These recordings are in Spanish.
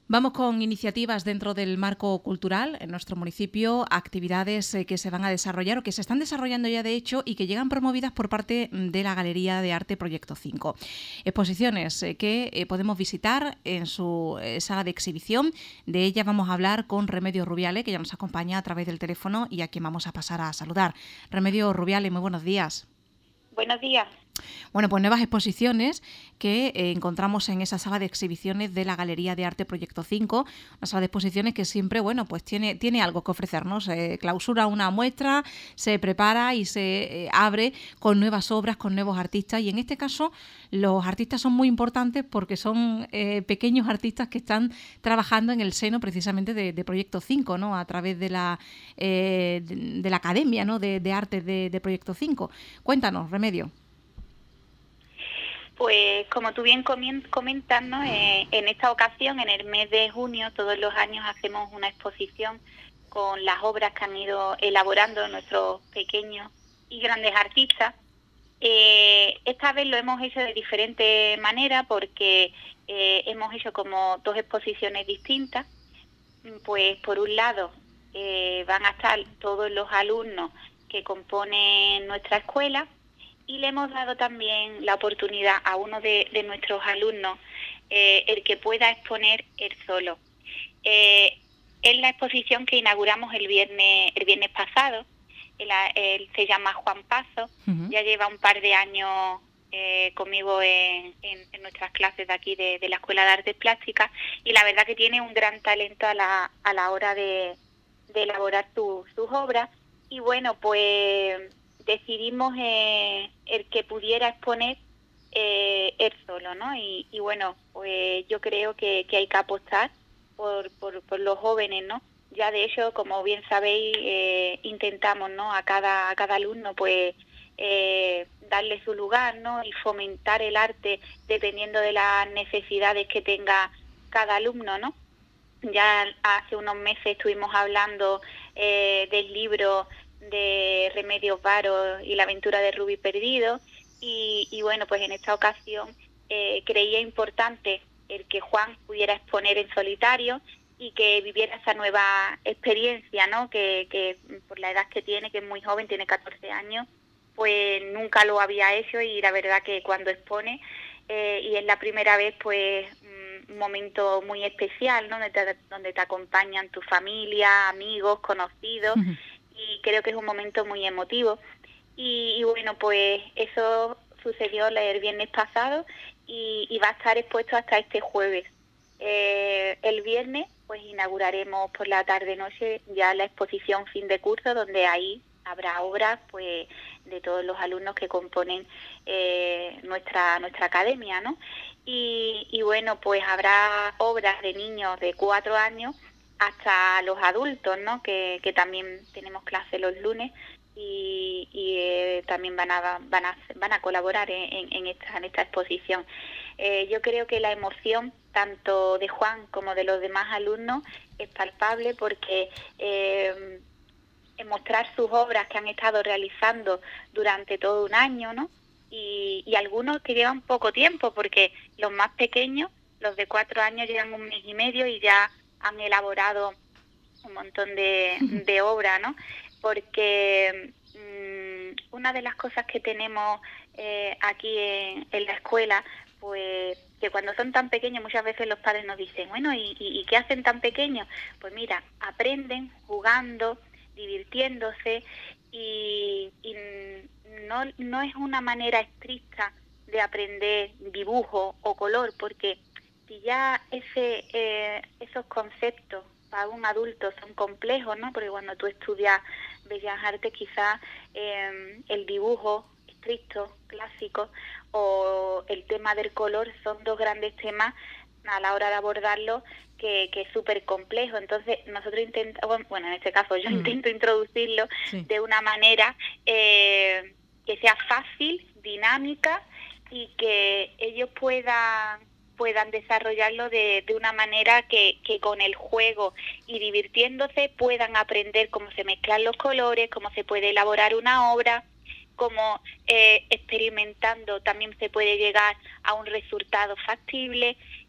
Vamos con iniciativas dentro del marco cultural en nuestro municipio, actividades que se van a desarrollar o que se están desarrollando ya de hecho y que llegan promovidas por parte de la Galería de Arte Proyecto 5. Exposiciones que podemos visitar en su sala de exhibición. De ellas vamos a hablar con Remedios Rubiales, que ya nos acompaña a través del teléfono y a quien vamos a pasar a saludar. Remedios Rubiales, muy buenos días. Buenos días. Bueno, pues nuevas exposiciones que encontramos en esa sala de exhibiciones de la Galería de Arte Proyecto 5, una sala de exposiciones que siempre, bueno, pues tiene algo que ofrecernos. Clausura una muestra, se prepara y se abre con nuevas obras, con nuevos artistas, y en este caso los artistas son muy importantes porque son pequeños artistas que están trabajando en el seno precisamente de Proyecto 5, ¿no? A través de la Academia, ¿no? de Arte de Proyecto 5. Cuéntanos, Remedio. Pues como tú bien comentas, ¿no? En esta ocasión, en el mes de junio, todos los años hacemos una exposición con las obras que han ido elaborando nuestros pequeños y grandes artistas. Esta vez lo hemos hecho de diferente manera porque hemos hecho como dos exposiciones distintas. Pues por un lado van a estar todos los alumnos que componen nuestra escuela, y le hemos dado también la oportunidad a uno de nuestros alumnos, el que pueda exponer él solo. Es la exposición que inauguramos el viernes pasado. Él se llama Juan Pazo. Ya lleva un par de años conmigo en nuestras clases de aquí de la Escuela de Artes Plásticas, y la verdad que tiene un gran talento a la hora de elaborar sus obras. Y bueno, pues decidimos el que pudiera exponer él solo, ¿no? Y bueno, pues yo creo que hay que apostar por los jóvenes, ¿no? Ya de hecho, como bien sabéis, intentamos, ¿no? A cada alumno, pues darle su lugar, ¿no? Y fomentar el arte dependiendo de las necesidades que tenga cada alumno, ¿no? Ya hace unos meses estuvimos hablando del libro de Remedios Varo y la aventura de Rubí Perdido, y bueno, pues en esta ocasión creía importante el que Juan pudiera exponer en solitario y que viviera esa nueva experiencia, ¿no? Que por la edad que tiene, que es muy joven, tiene 14 años, pues nunca lo había hecho, y la verdad que cuando expone y es la primera vez, pues un momento muy especial, ¿no? Donde te acompañan tu familia, amigos, conocidos, y creo que es un momento muy emotivo. Y bueno, pues eso sucedió el viernes pasado y va a estar expuesto hasta este jueves. El viernes pues inauguraremos por la tarde-noche ya la exposición fin de curso, donde ahí habrá obras pues de todos los alumnos que componen nuestra academia, ¿no? Y bueno, pues habrá obras de niños de 4 años hasta los adultos, ¿no? Que también tenemos clase los lunes, y también van a colaborar en esta exposición. Yo creo que la emoción tanto de Juan como de los demás alumnos es palpable, porque mostrar sus obras que han estado realizando durante todo un año, ¿no? Y algunos que llevan poco tiempo, porque los más pequeños, los de 4 años, llevan 1 mes y medio y ya han elaborado un montón de obra, ¿no? Porque una de las cosas que tenemos aquí en la escuela, pues que cuando son tan pequeños muchas veces los padres nos dicen, bueno, ¿y qué hacen tan pequeños? Pues mira, aprenden jugando, divirtiéndose, y no es una manera estricta de aprender dibujo o color, porque si ya esos conceptos para un adulto son complejos, ¿no? Porque cuando tú estudias Bellas Artes, quizás el dibujo estricto, clásico, o el tema del color son dos grandes temas a la hora de abordarlo que es súper complejo. Entonces nosotros intentamos, bueno, en este caso yo intento introducirlo de una manera que sea fácil, dinámica, y que ellos puedan desarrollarlo de una manera que con el juego y divirtiéndose puedan aprender cómo se mezclan los colores, cómo se puede elaborar una obra, cómo experimentando también se puede llegar a un resultado factible,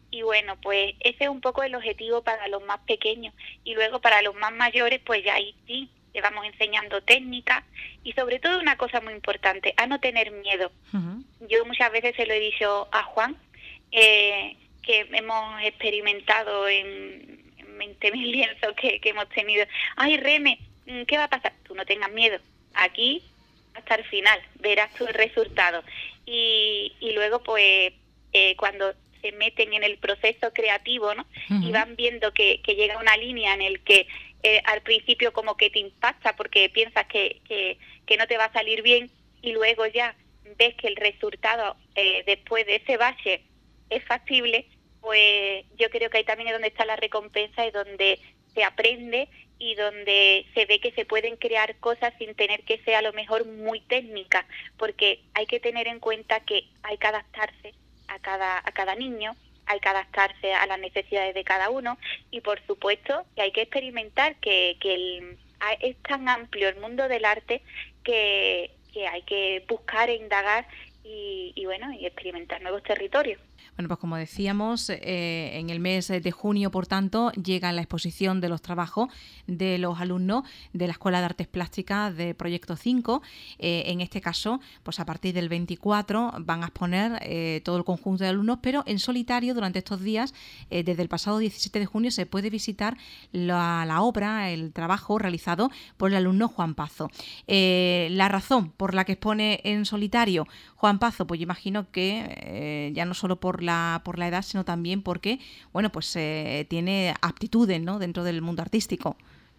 Y bueno, pues ese es un poco el objetivo para los más pequeños. Y luego para los más mayores, pues ya ahí sí, le vamos enseñando técnicas y sobre todo una cosa muy importante, a no tener miedo. Ujú. Yo muchas veces se lo he dicho a Juan, que hemos experimentado en 20.000 lienzos que hemos tenido. Ay, Reme, ¿qué va a pasar? Tú no tengas miedo. Aquí hasta el final verás tu resultado. Y luego, pues, cuando se meten en el proceso creativo, ¿no? Y Ujú. van viendo que llega una línea en el que al principio como que te impacta porque piensas que no te va a salir bien, y luego ya ves que el resultado después de ese bache es factible, pues yo creo que ahí también es donde está la recompensa y donde se aprende y donde se ve que se pueden crear cosas sin tener que ser a lo mejor muy técnicas, porque hay que tener en cuenta que hay que adaptarse a cada niño, hay que adaptarse a las necesidades de cada uno, y por supuesto que hay que experimentar, es tan amplio el mundo del arte que hay que buscar e indagar y bueno, y experimentar nuevos territorios. Bueno, pues como decíamos, en el mes de junio, por tanto, llega la exposición de los trabajos de los alumnos de la Escuela de Artes Plásticas de Proyecto 5. En este caso, pues a partir del 24 van a exponer todo el conjunto de alumnos, pero en solitario durante estos días, desde el pasado 17 de junio, se puede visitar la obra, el trabajo realizado por el alumno Juan Pazo. La razón por la que expone en solitario Juan Pazo, pues yo imagino que ya no solo por la edad, sino también porque, bueno, pues tiene aptitudes, ¿no?, dentro del mundo artístico.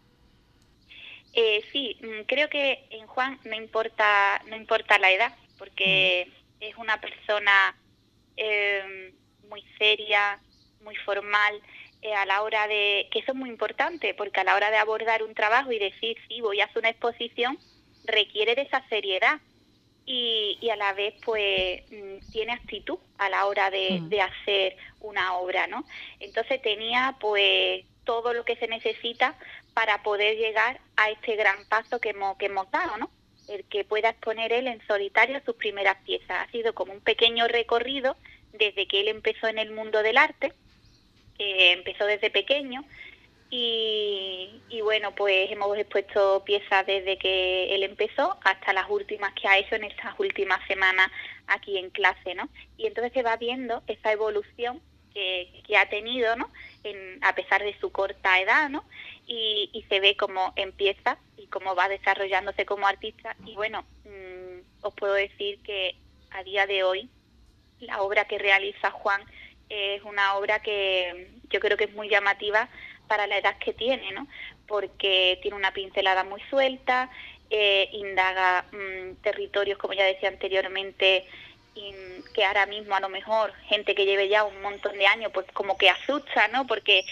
Sí, creo que en Juan no importa la edad, Mm. porque es una persona muy seria, muy formal, a la hora de, que eso es muy importante, porque a la hora de abordar un trabajo y decir, sí, voy a hacer una exposición, requiere de esa seriedad. Y a la vez pues tiene actitud a la hora Mm. de hacer una obra, ¿no? Entonces tenía pues todo lo que se necesita para poder llegar a este gran paso que hemos dado, ¿no? El que pueda exponer él en solitario sus primeras piezas. Ha sido como un pequeño recorrido desde que él empezó en el mundo del arte, que empezó desde pequeño, y bueno, pues hemos expuesto piezas desde que él empezó hasta las últimas que ha hecho en estas últimas semanas aquí en clase, ¿no? Y entonces se va viendo esa evolución que ha tenido, ¿no? A pesar de su corta edad, ¿no? Y se ve cómo empieza y cómo va desarrollándose como artista. Y bueno, os puedo decir que a día de hoy la obra que realiza Juan es una obra que yo creo que es muy llamativa para la edad que tiene, ¿no? Porque tiene una pincelada muy suelta, indaga territorios, como ya decía anteriormente, que ahora mismo a lo mejor gente que lleve ya un montón de años, pues como que asusta, ¿no? Porque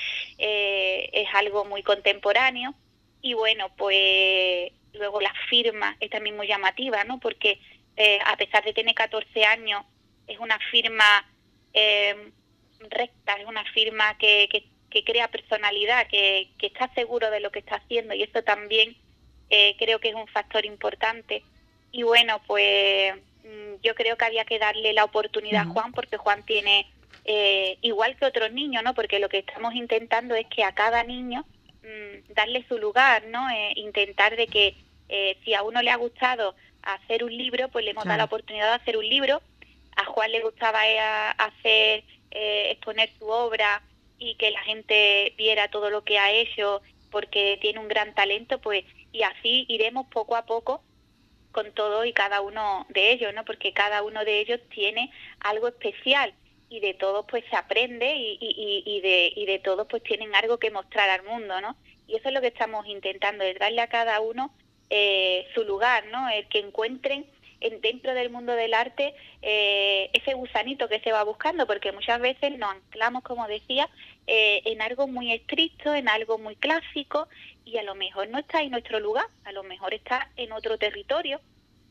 es algo muy contemporáneo. Y bueno, pues luego la firma es también muy llamativa, ¿no? Porque a pesar de tener 14 años, es una firma recta, es una firma que crea personalidad, que está seguro de lo que está haciendo, y eso también creo que es un factor importante. Y bueno, pues yo creo que había que darle la oportunidad a Ujú. Juan, porque Juan tiene, igual que otros niños, ¿no? Porque lo que estamos intentando es que a cada niño darle su lugar, ¿no? Intentar de que si a uno le ha gustado hacer un libro, pues le hemos dado la Claro. oportunidad de hacer un libro. A Juan le gustaba hacer, exponer su obra y que la gente viera todo lo que ha hecho porque tiene un gran talento, pues, y así iremos poco a poco con todo y cada uno de ellos, ¿no? Porque cada uno de ellos tiene algo especial y de todos pues se aprende y de todos pues tienen algo que mostrar al mundo, ¿no? Y eso es lo que estamos intentando, es darle a cada uno su lugar, ¿no? El que encuentren dentro del mundo del arte ese gusanito que se va buscando, porque muchas veces nos anclamos, como decía, en algo muy estricto, en algo muy clásico, y a lo mejor no está en nuestro lugar, a lo mejor está en otro territorio,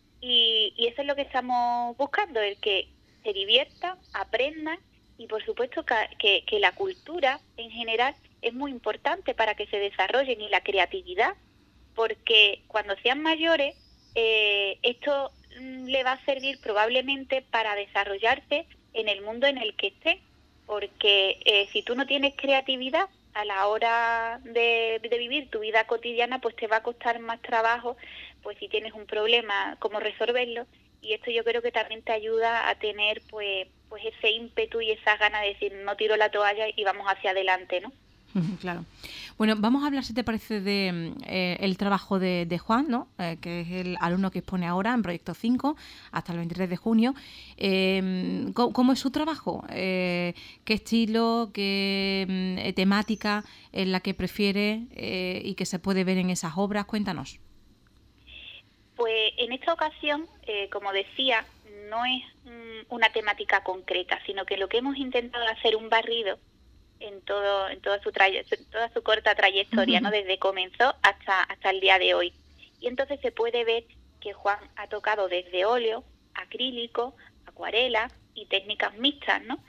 y eso es lo que estamos buscando, el que se diviertan, aprendan, y por supuesto que la cultura en general es muy importante para que se desarrollen, y la creatividad, porque cuando sean mayores, esto le va a servir probablemente para desarrollarse en el mundo en el que estén. porque si tú no tienes creatividad a la hora de vivir tu vida cotidiana, pues te va a costar más trabajo, pues si tienes un problema, cómo resolverlo. Y esto yo creo que también te ayuda a tener pues ese ímpetu y esa gana de decir, no tiro la toalla y vamos hacia adelante, ¿no? Claro. Bueno, vamos a hablar, si te parece, de el trabajo de Juan, ¿no? Que es el alumno que expone ahora en Proyecto 5 hasta el 23 de junio. ¿Cómo es su trabajo? ¿Qué estilo, qué temática es la que prefiere y que se puede ver en esas obras? Cuéntanos. Pues en esta ocasión, como decía, no es una temática concreta, sino que lo que hemos intentado es hacer un barrido en toda su corta trayectoria, ¿no? Desde comenzó hasta el día de hoy. Y entonces se puede ver que Juan ha tocado desde óleo, acrílico, acuarela y técnicas mixtas, ¿no?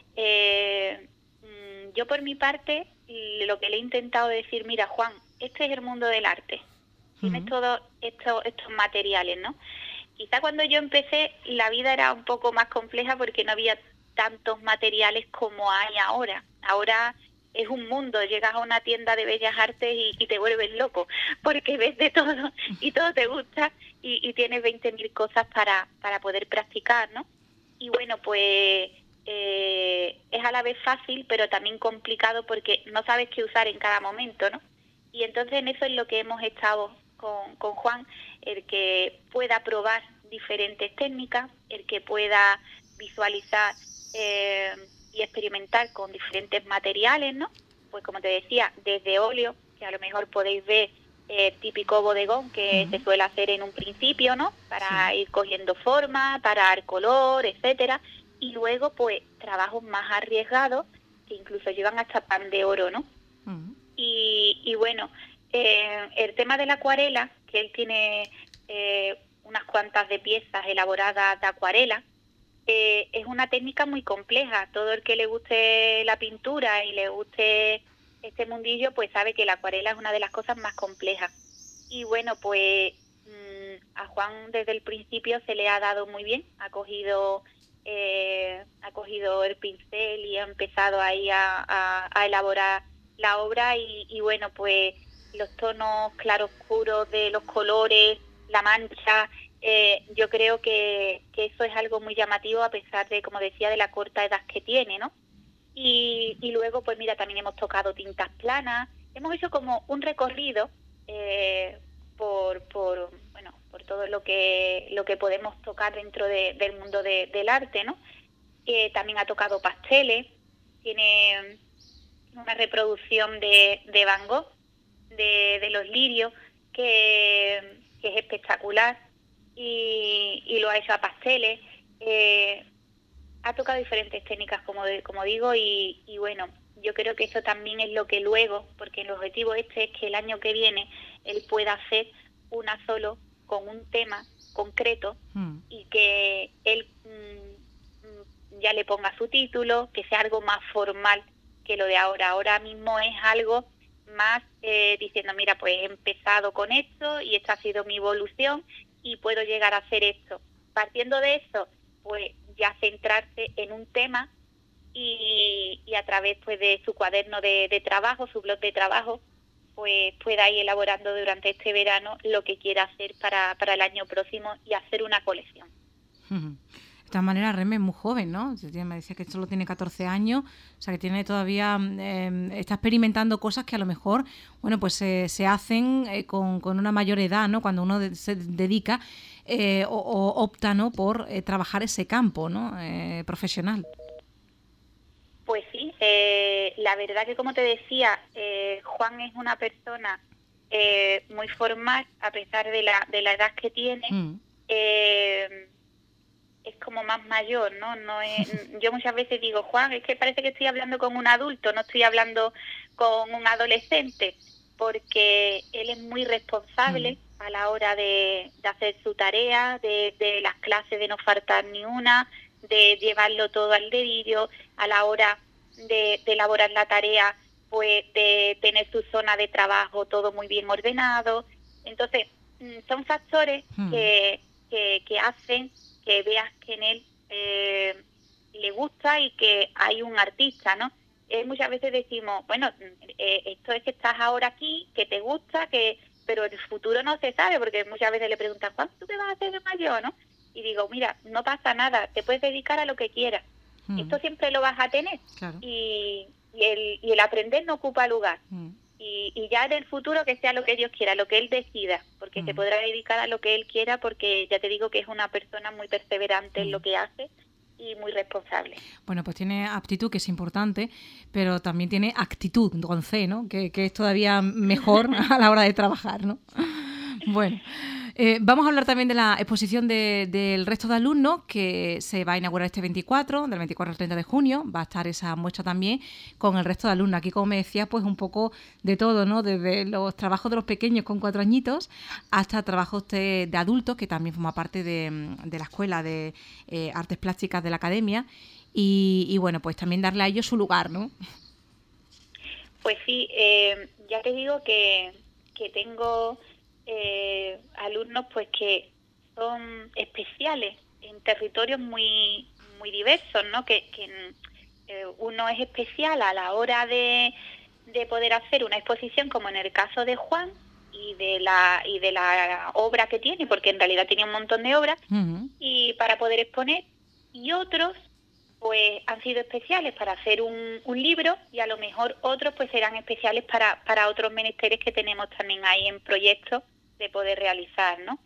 Yo por mi parte lo que le he intentado decir, mira Juan, este es el mundo del arte, tienes todos estos materiales, ¿no? Quizá cuando yo empecé la vida era un poco más compleja porque no había tantos materiales como hay ahora. Ahora es un mundo, llegas a una tienda de bellas artes y te vuelves loco, porque ves de todo y todo te gusta y tienes 20.000 cosas para poder practicar, ¿no? Y bueno, pues es a la vez fácil, pero también complicado porque no sabes qué usar en cada momento, ¿no? Y entonces en eso es lo que hemos estado con Juan, el que pueda probar diferentes técnicas, el que pueda visualizar y experimentar con diferentes materiales, ¿no? Pues como te decía, desde óleo, que a lo mejor podéis ver típico bodegón que se suele hacer en un principio, ¿no? Para ir cogiendo forma, para dar color, etcétera. Y luego, pues, trabajos más arriesgados que incluso llevan hasta pan de oro, ¿no? Y bueno, el tema de la acuarela, que él tiene unas cuantas de piezas elaboradas de acuarela, es una técnica muy compleja. Todo el que le guste la pintura y le guste este mundillo, pues sabe que la acuarela es una de las cosas más complejas. Y bueno, pues a Juan desde el principio se le ha dado muy bien, ha cogido el pincel y ha empezado ahí a elaborar la obra y bueno, pues los tonos claroscuros de los colores, la mancha, yo creo que eso es algo muy llamativo a pesar de, como decía, de la corta edad que tiene, ¿no? Y luego, pues mira, también hemos tocado tintas planas, hemos hecho como un recorrido por todo lo que podemos tocar dentro del mundo del arte, ¿no? También ha tocado pasteles, tiene una reproducción de Van Gogh, de los lirios, que es espectacular, y lo ha hecho a pasteles. Ha tocado diferentes técnicas, como digo, y bueno, yo creo que eso también es lo que luego, porque el objetivo es que el año que viene él pueda hacer una solo con un tema concreto y que él ya le ponga su título, que sea algo más formal que lo de ahora. Ahora mismo es algo más diciendo, mira, pues he empezado con esto y esta ha sido mi evolución y puedo llegar a hacer esto. Partiendo de eso, pues ya centrarse en un tema y a través pues de su cuaderno de trabajo, su blog de trabajo, pues pueda ir elaborando durante este verano lo que quiera hacer para el año próximo y hacer una colección. De todas maneras, Reme es muy joven, ¿no? Me dice que solo tiene 14 años, o sea que tiene todavía, está experimentando cosas que a lo mejor, bueno, pues se hacen con una mayor edad, ¿no? Cuando uno se dedica o opta, ¿no? Por trabajar ese campo, ¿no? Profesional. Pues sí, la verdad que como te decía, Juan es una persona muy formal, a pesar de la edad que tiene. Es como más mayor, ¿no? Yo muchas veces digo, Juan, es que parece que estoy hablando con un adulto, no estoy hablando con un adolescente, porque él es muy responsable a la hora de hacer su tarea, de las clases, de no faltar ni una, de llevarlo todo al dedillo, a la hora de elaborar la tarea, pues de tener su zona de trabajo todo muy bien ordenado. Entonces, son factores que hacen que veas que en él le gusta y que hay un artista, ¿no? Muchas veces decimos, bueno, esto es que estás ahora aquí, que te gusta, pero el futuro no se sabe, porque muchas veces le preguntan, ¿cuándo tú te vas a hacer de mayor, no? Y digo, mira, no pasa nada, te puedes dedicar a lo que quieras. Esto siempre lo vas a tener. Claro. Y el aprender no ocupa lugar. Y ya en el futuro que sea lo que Dios quiera, lo que Él decida, porque se podrá dedicar a lo que Él quiera, porque ya te digo que es una persona muy perseverante en lo que hace y muy responsable. Bueno, pues tiene aptitud, que es importante, pero también tiene actitud, con C, ¿no? Que es todavía mejor a la hora de trabajar, ¿no? Bueno, vamos a hablar también de la exposición del resto de alumnos, que se va a inaugurar este 24, del 24 al 30 de junio. Va a estar esa muestra también con el resto de alumnos. Aquí, como me decía, pues un poco de todo, ¿no? Desde los trabajos de los pequeños con 4 añitos hasta trabajos de adultos, que también forma parte de la Escuela de Artes Plásticas de la Academia. Y bueno, pues también darle a ellos su lugar, ¿no? Pues sí, ya te digo que tengo alumnos pues que son especiales en territorios muy diversos, ¿no? Que uno es especial a la hora de poder hacer una exposición, como en el caso de Juan y de la obra que tiene, porque en realidad tiene un montón de obras, y para poder exponer, y otros pues han sido especiales para hacer un libro, y a lo mejor otros pues serán especiales para otros menesteres que tenemos también ahí en proyectos de poder realizar, ¿no?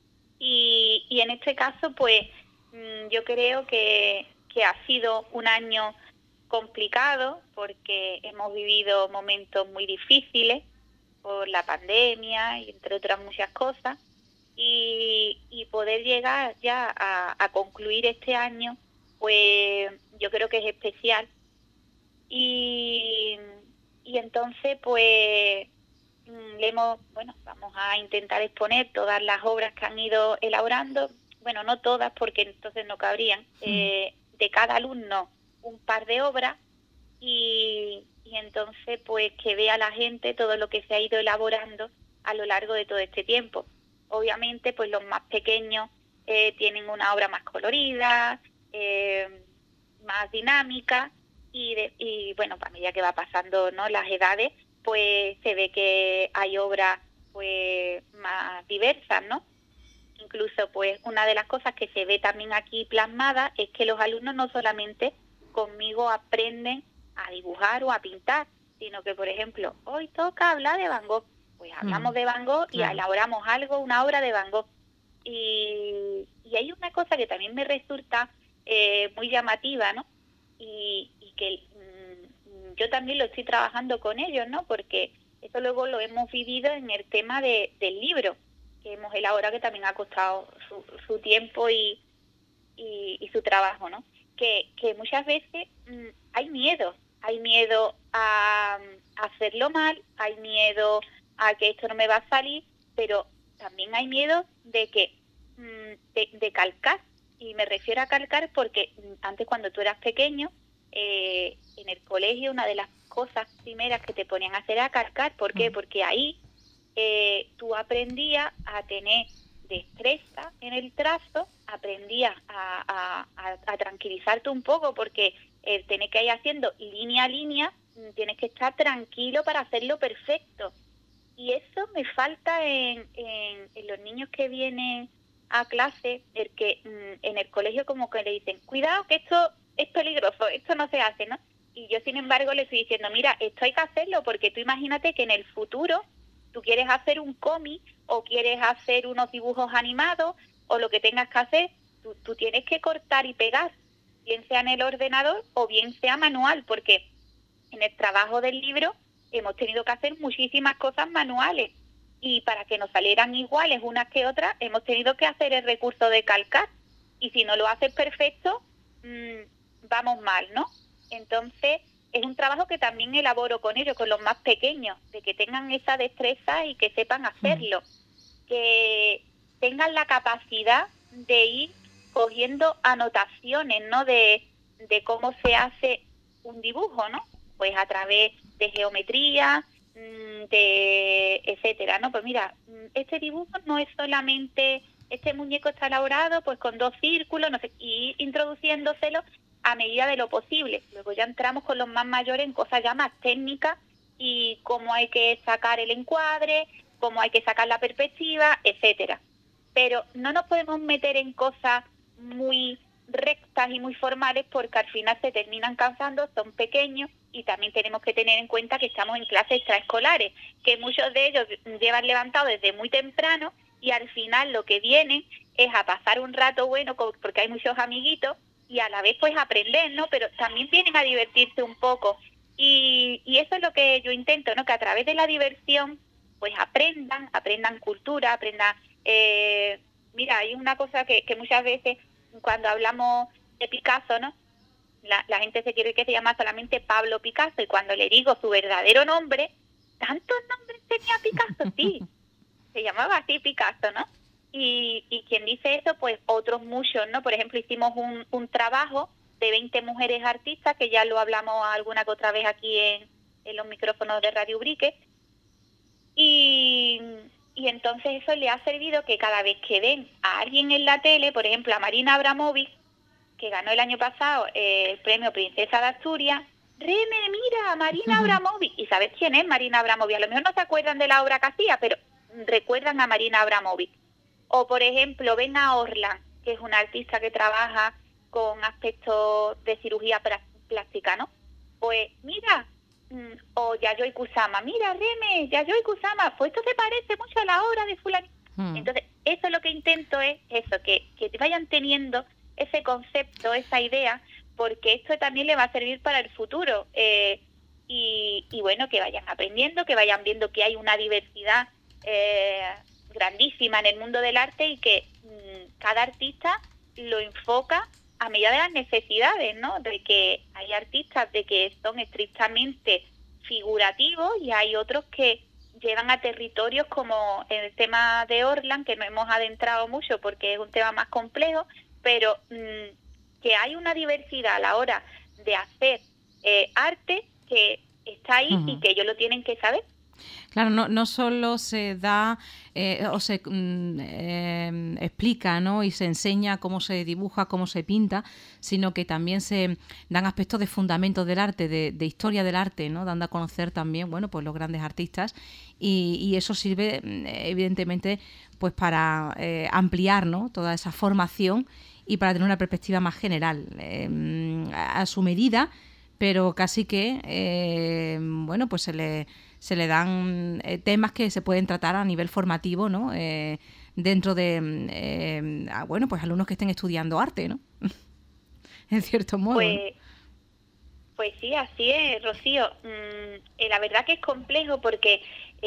Y en este caso pues yo creo que ha sido un año complicado, porque hemos vivido momentos muy difíciles por la pandemia y entre otras muchas cosas, y poder llegar ya a concluir este año, pues yo creo que es especial. Y entonces pues vamos a intentar exponer todas las obras que han ido elaborando, bueno, no todas porque entonces no cabrían, de cada alumno un par de obras, y entonces pues que vea la gente todo lo que se ha ido elaborando a lo largo de todo este tiempo. Obviamente pues los más pequeños tienen una obra más colorida, más dinámica, y bueno, a medida que va pasando, ¿no?, las edades, pues se ve que hay obras pues más diversas, ¿no? Incluso pues una de las cosas que se ve también aquí plasmada es que los alumnos no solamente conmigo aprenden a dibujar o a pintar, sino que, por ejemplo, hoy toca hablar de Van Gogh, pues hablamos de Van Gogh y elaboramos algo, una obra de Van Gogh. Y hay una cosa que también me resulta muy llamativa, ¿no? Y que yo también lo estoy trabajando con ellos, ¿no? Porque eso luego lo hemos vivido en el tema del libro que hemos elaborado, que también ha costado su tiempo y su trabajo, ¿no? Que muchas veces hay miedo a hacerlo mal, hay miedo a que esto no me va a salir, pero también hay miedo de que de calcar, y me refiero a calcar porque antes, cuando tú eras pequeño, en el colegio una de las cosas primeras que te ponían a hacer era calcar. ¿Por qué? Porque ahí tú aprendías a tener destreza en el trazo, aprendías a tranquilizarte un poco, porque tenés que ir haciendo línea a línea, tienes que estar tranquilo para hacerlo perfecto. Y eso me falta en los niños que vienen a clase, el que en el colegio como que le dicen, cuidado que esto es peligroso, esto no se hace, ¿no? Y yo, sin embargo, le estoy diciendo, mira, esto hay que hacerlo, porque tú imagínate que en el futuro tú quieres hacer un cómic o quieres hacer unos dibujos animados o lo que tengas que hacer, tú tienes que cortar y pegar, bien sea en el ordenador o bien sea manual, porque en el trabajo del libro hemos tenido que hacer muchísimas cosas manuales, y para que nos salieran iguales unas que otras hemos tenido que hacer el recurso de calcar, y si no lo haces perfecto, vamos mal, ¿no? Entonces es un trabajo que también elaboro con ellos, con los más pequeños, de que tengan esa destreza y que sepan hacerlo, que tengan la capacidad de ir cogiendo anotaciones, ¿no?, de cómo se hace un dibujo, ¿no? Pues a través de geometría, de etcétera, ¿no? Pues mira, este dibujo no es solamente, este muñeco está elaborado pues con 2 círculos, no sé, y introduciéndoselo a medida de lo posible. Luego ya entramos con los más mayores en cosas ya más técnicas y cómo hay que sacar el encuadre, cómo hay que sacar la perspectiva, etcétera. Pero no nos podemos meter en cosas muy rectas y muy formales porque al final se terminan cansando, son pequeños y también tenemos que tener en cuenta que estamos en clases extraescolares, que muchos de ellos llevan levantados desde muy temprano y al final lo que vienen es a pasar un rato bueno porque hay muchos amiguitos y a la vez pues aprender, ¿no? Pero también vienen a divertirse un poco y eso es lo que yo intento, ¿no? Que a través de la diversión pues aprendan cultura, aprendan... mira, hay una cosa que muchas veces cuando hablamos de Picasso, ¿no? La gente se quiere que se llama solamente Pablo Picasso y cuando le digo su verdadero nombre, ¿tantos nombres tenía Picasso? Sí, se llamaba así Picasso, ¿no? Y quien dice eso, pues otros muchos, ¿no? Por ejemplo, hicimos un trabajo de 20 mujeres artistas, que ya lo hablamos alguna que otra vez aquí en los micrófonos de Radio Ubrique, y entonces eso le ha servido que cada vez que ven a alguien en la tele, por ejemplo a Marina Abramovic, que ganó el año pasado el premio Princesa de Asturias, Reme, mira, Marina Abramovic, y ¿sabes quién es Marina Abramovic? A lo mejor no se acuerdan de la obra que hacía, pero recuerdan a Marina Abramovic. O por ejemplo, ven a Orlan, que es una artista que trabaja con aspectos de cirugía plástica, ¿no? Pues mira, o Yayoi Kusama, mira Reme, Yayoi Kusama, pues esto se parece mucho a la obra de fulano. Entonces, eso es lo que intento es eso, que te vayan teniendo ese concepto, esa idea, porque esto también le va a servir para el futuro. Y bueno, que vayan aprendiendo, que vayan viendo que hay una diversidad grandísima en el mundo del arte y que cada artista lo enfoca a medida de las necesidades, ¿no? De que hay artistas de que son estrictamente figurativos y hay otros que llevan a territorios como el tema de Orlan, que no hemos adentrado mucho porque es un tema más complejo, pero que hay una diversidad a la hora de hacer arte que está ahí y que ellos lo tienen que saber. Claro, no solo se da o se explica, ¿no? Y se enseña cómo se dibuja, cómo se pinta, sino que también se dan aspectos de fundamento del arte, de historia del arte, ¿no? Dando a conocer también, bueno, pues los grandes artistas y eso sirve evidentemente pues para ampliar, ¿no? Toda esa formación y para tener una perspectiva más general a su medida, pero casi que bueno, pues se le dan temas que se pueden tratar a nivel formativo, ¿no? Dentro de bueno, pues alumnos que estén estudiando arte, ¿no? En cierto modo. Pues sí, así es, Rocío. La verdad que es complejo porque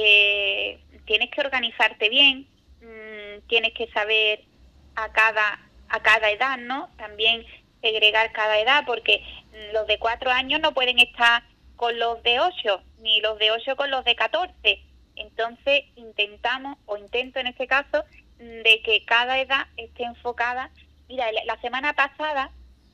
tienes que organizarte bien, tienes que saber a cada edad, ¿no? También segregar cada edad, porque los de 4 años no pueden estar con los de 8, ni los de 8 con los de 14. Entonces intento en este caso, de que cada edad esté enfocada. Mira, la semana pasada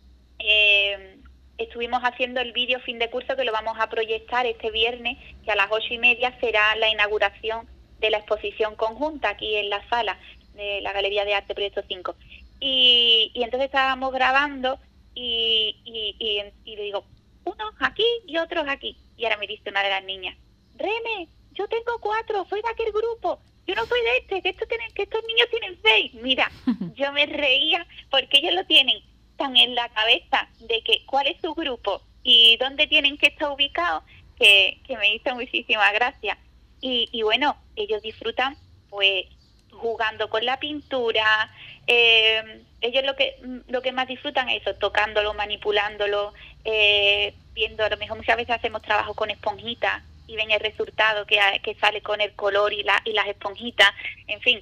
estuvimos haciendo el vídeo fin de curso que lo vamos a proyectar este viernes, que a las 8:30 será la inauguración de la exposición conjunta aquí en la sala de la Galería de Arte Proyecto 5. Y entonces estábamos grabando y le digo, unos aquí y otros aquí. Y ahora me dice una de las niñas, Reme, yo tengo 4, soy de aquel grupo, yo no soy de este, que estos niños tienen 6. Mira, yo me reía porque ellos lo tienen tan en la cabeza de que cuál es su grupo y dónde tienen que estar ubicados, que me hizo muchísima gracia. Y bueno, ellos disfrutan pues jugando con la pintura, ellos lo que más disfrutan es eso, tocándolo, manipulándolo, viendo, a lo mejor muchas veces hacemos trabajo con esponjitas y ven el resultado que sale con el color y las esponjitas, en fin,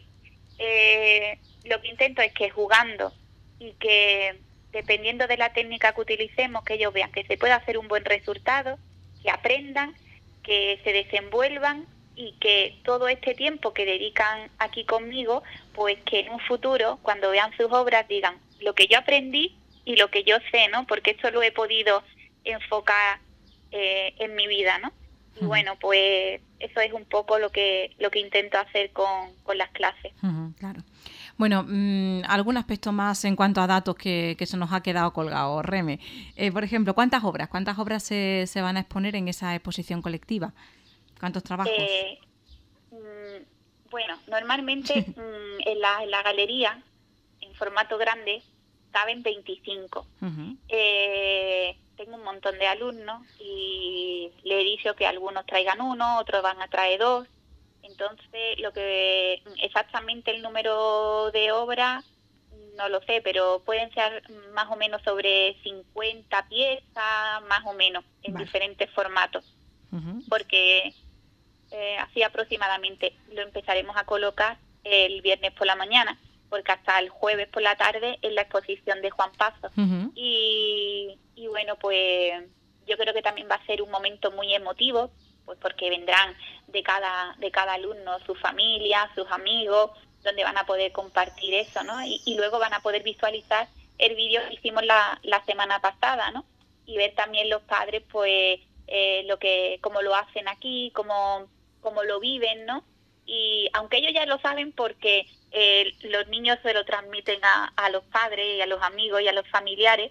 lo que intento es que jugando y que dependiendo de la técnica que utilicemos, que ellos vean que se puede hacer un buen resultado, que aprendan, que se desenvuelvan y que todo este tiempo que dedican aquí conmigo, pues que en un futuro, cuando vean sus obras, digan lo que yo aprendí y lo que yo sé, ¿no? Porque esto lo he podido enfocar en mi vida, ¿no? Y bueno, pues eso es un poco lo que intento hacer con las clases. Claro. Bueno, algún aspecto más en cuanto a datos que se nos ha quedado colgado, Reme. Por ejemplo, ¿Cuántas obras se van a exponer en esa exposición colectiva? ¿Cuántos trabajos? Bueno, normalmente en la galería, en formato grande, caben 25. Uh-huh. Tengo un montón de alumnos y le he dicho que algunos traigan uno, otros van a traer dos. Entonces, exactamente el número de obras no lo sé, pero pueden ser más o menos sobre 50 piezas, más o menos, en diferentes formatos. Uh-huh. Porque así aproximadamente lo empezaremos a colocar el viernes por la mañana, porque hasta el jueves por la tarde es la exposición de Juan Pazo. Uh-huh. Y bueno, pues yo creo que también va a ser un momento muy emotivo, pues porque vendrán de cada alumno su familia, sus amigos, donde van a poder compartir eso, ¿no? Y luego van a poder visualizar el vídeo que hicimos la semana pasada, ¿no? Y ver también los padres, pues, cómo lo hacen aquí, cómo lo viven, ¿no? Y aunque ellos ya lo saben porque los niños se lo transmiten a los padres y a los amigos y a los familiares,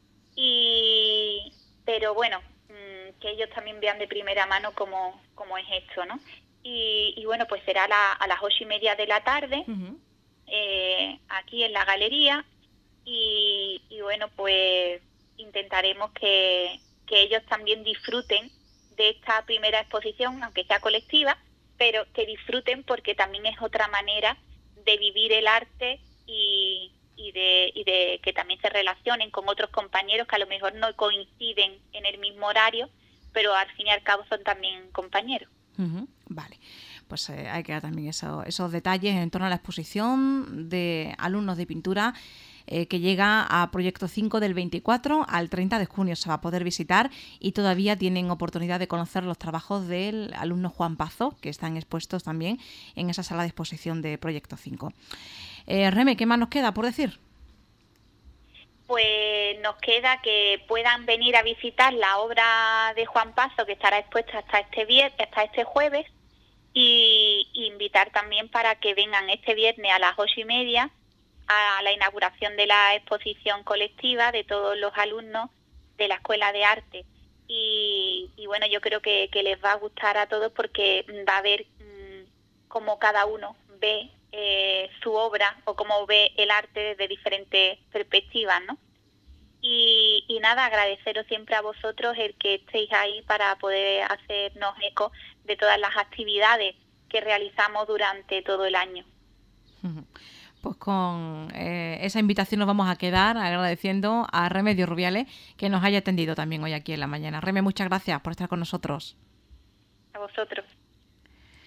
pero bueno, que ellos también vean de primera mano cómo es esto, ¿no? Y bueno, pues será a las 8:30 de la tarde, uh-huh. Aquí en la galería, y bueno, pues intentaremos que ellos también disfruten de esta primera exposición, aunque sea colectiva, pero que disfruten porque también es otra manera de vivir el arte y de que también se relacionen con otros compañeros que a lo mejor no coinciden en el mismo horario, pero al fin y al cabo son también compañeros. Uh-huh. Vale, pues hay que dar también esos detalles en torno a la exposición de alumnos de pintura que llega a Proyecto 5 del 24 al 30 de junio. Se va a poder visitar y todavía tienen oportunidad de conocer los trabajos del alumno Juan Pazo, que están expuestos también en esa sala de exposición de Proyecto 5. Reme, ¿qué más nos queda por decir? Pues nos queda que puedan venir a visitar la obra de Juan Pazo, que estará expuesta hasta este jueves, y invitar también para que vengan este viernes a las 8:30 a la inauguración de la exposición colectiva de todos los alumnos de la Escuela de Arte. Y bueno, yo creo que les va a gustar a todos porque va a ver cómo cada uno ve su obra o cómo ve el arte desde diferentes perspectivas, ¿no? Y nada, agradeceros siempre a vosotros el que estéis ahí para poder hacernos eco de todas las actividades que realizamos durante todo el año. Pues con esa invitación nos vamos a quedar agradeciendo a Remedios Rubiales que nos haya atendido también hoy aquí en la mañana. Reme, muchas gracias por estar con nosotros. A vosotros.